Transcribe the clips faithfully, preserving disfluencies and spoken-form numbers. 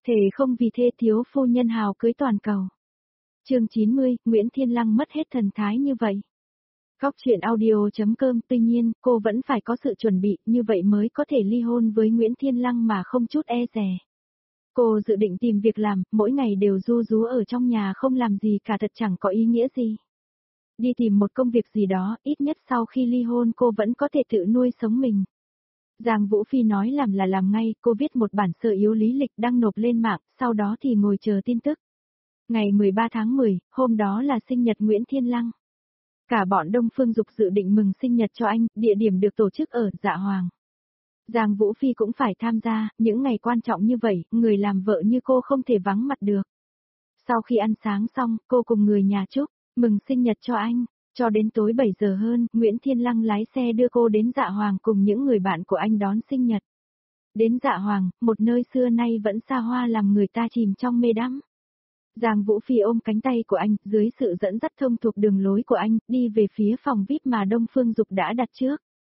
Thề không vì thê thiếu phu nhân hào cưới toàn cầu. Chương chín mươi, Nguyễn Thiên Lăng mất hết thần thái như vậy. Góc truyện audio.com Tuy nhiên, cô vẫn phải có sự chuẩn bị, như vậy mới có thể ly hôn với Nguyễn Thiên Lăng mà không chút e dè. Cô dự định tìm việc làm, mỗi ngày đều ru rú ở trong nhà không làm gì cả, thật chẳng có ý nghĩa gì. Đi tìm một công việc gì đó, ít nhất sau khi ly hôn cô vẫn có thể tự nuôi sống mình. Giang Vũ Phi nói làm là làm ngay, cô viết một bản sơ yếu lý lịch đăng nộp lên mạng, sau đó thì ngồi chờ tin tức. Ngày mười ba tháng mười, hôm đó là sinh nhật Nguyễn Thiên Lăng. Cả bọn Đông Phương Dục dự định mừng sinh nhật cho anh, địa điểm được tổ chức ở Dạ Hoàng. Giang Vũ Phi cũng phải tham gia, những ngày quan trọng như vậy, người làm vợ như cô không thể vắng mặt được. Sau khi ăn sáng xong, cô cùng người nhà chúc mừng sinh nhật cho anh. Cho đến tối bảy giờ hơn, Nguyễn Thiên Lăng lái xe đưa cô đến Dạ Hoàng cùng những người bạn của anh đón sinh nhật. Đến Dạ Hoàng, một nơi xưa nay vẫn xa hoa làm người ta chìm trong mê đắm. Giang Vũ Phi ôm cánh tay của anh, dưới sự dẫn dắt thông thuộc đường lối của anh, đi về phía phòng vi ai pi mà Đông Phương Dục đã đặt trước.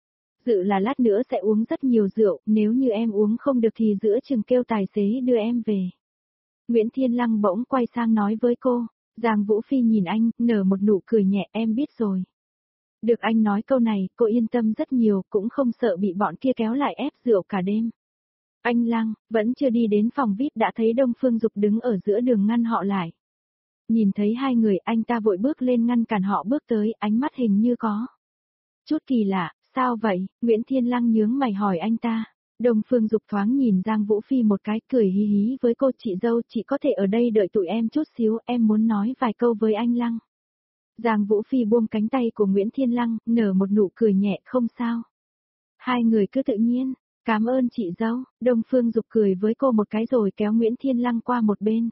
Dự là lát nữa sẽ uống rất nhiều rượu, nếu như em uống không được thì giữa chừng kêu tài xế đưa em về. Nguyễn Thiên Lăng bỗng quay sang nói với cô. Giang Vũ Phi nhìn anh, nở một nụ cười nhẹ, em biết rồi. Được anh nói câu này, cô yên tâm rất nhiều, cũng không sợ bị bọn kia kéo lại ép rượu cả đêm. Anh Lăng, vẫn chưa đi đến phòng vi ai pi đã thấy Đông Phương Dục đứng ở giữa đường ngăn họ lại. Nhìn thấy hai người, anh ta vội bước lên ngăn cản họ bước tới, ánh mắt hình như có chút kỳ lạ, sao vậy? Nguyễn Thiên Lăng nhướng mày hỏi anh ta. Đông Phương Dục thoáng nhìn Giang Vũ Phi một cái, cười hí hí với cô, chị dâu, chị có thể ở đây đợi tụi em chút xíu, em muốn nói vài câu với anh Lăng. Giang Vũ Phi buông cánh tay của Nguyễn Thiên Lăng, nở một nụ cười nhẹ, không sao. Hai người cứ tự nhiên, cảm ơn chị dâu. Đông Phương Dục cười với cô một cái rồi kéo Nguyễn Thiên Lăng qua một bên.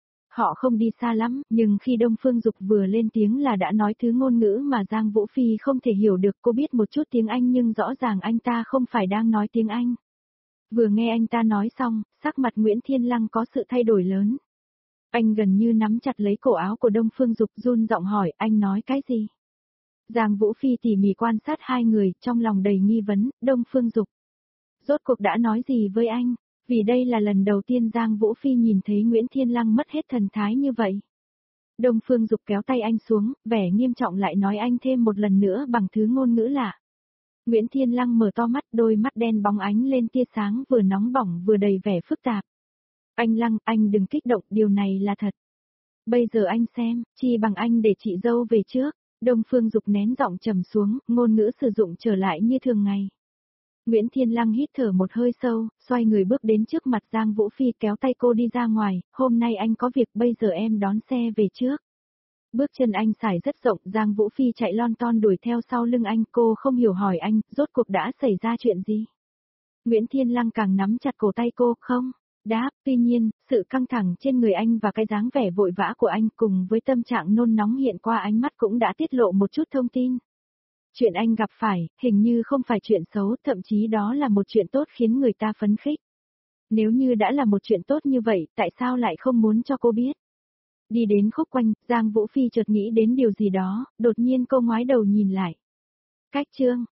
Họ không đi xa lắm, nhưng khi Đông Phương Dục vừa lên tiếng là đã nói thứ ngôn ngữ mà Giang Vũ Phi không thể hiểu được. Cô biết một chút tiếng Anh nhưng rõ ràng anh ta không phải đang nói tiếng Anh. Vừa nghe anh ta nói xong, sắc mặt Nguyễn Thiên Lăng có sự thay đổi lớn. Anh gần như nắm chặt lấy cổ áo của Đông Phương Dục, run giọng hỏi, anh nói cái gì? Giang Vũ Phi tỉ mỉ quan sát hai người, trong lòng đầy nghi vấn, Đông Phương Dục rốt cuộc đã nói gì với anh? Vì đây là lần đầu tiên Giang Vũ Phi nhìn thấy Nguyễn Thiên Lăng mất hết thần thái như vậy. Đông Phương Dục kéo tay anh xuống, vẻ nghiêm trọng lại nói anh thêm một lần nữa bằng thứ ngôn ngữ lạ. Nguyễn Thiên Lăng mở to mắt, đôi mắt đen bóng ánh lên tia sáng vừa nóng bỏng vừa đầy vẻ phức tạp. Anh Lăng, anh đừng kích động, điều này là thật. Bây giờ anh xem, chi bằng anh để chị dâu về trước. Đông Phương Dục nén giọng trầm xuống, ngôn ngữ sử dụng trở lại như thường ngày. Nguyễn Thiên Lăng hít thở một hơi sâu, xoay người bước đến trước mặt Giang Vũ Phi kéo tay cô đi ra ngoài, hôm nay anh có việc, bây giờ em đón xe về trước. Bước chân anh xải rất rộng, Giang Vũ Phi chạy lon ton đuổi theo sau lưng anh, cô không hiểu hỏi anh, rốt cuộc đã xảy ra chuyện gì? Nguyễn Thiên Lăng càng nắm chặt cổ tay cô, không đáp, tuy nhiên, sự căng thẳng trên người anh và cái dáng vẻ vội vã của anh cùng với tâm trạng nôn nóng hiện qua ánh mắt cũng đã tiết lộ một chút thông tin. Chuyện anh gặp phải, hình như không phải chuyện xấu, thậm chí đó là một chuyện tốt khiến người ta phấn khích. Nếu như đã là một chuyện tốt như vậy, tại sao lại không muốn cho cô biết? Đi đến khúc quanh, Giang Vũ Phi chợt nghĩ đến điều gì đó, đột nhiên cô ngoái đầu nhìn lại. Cách chương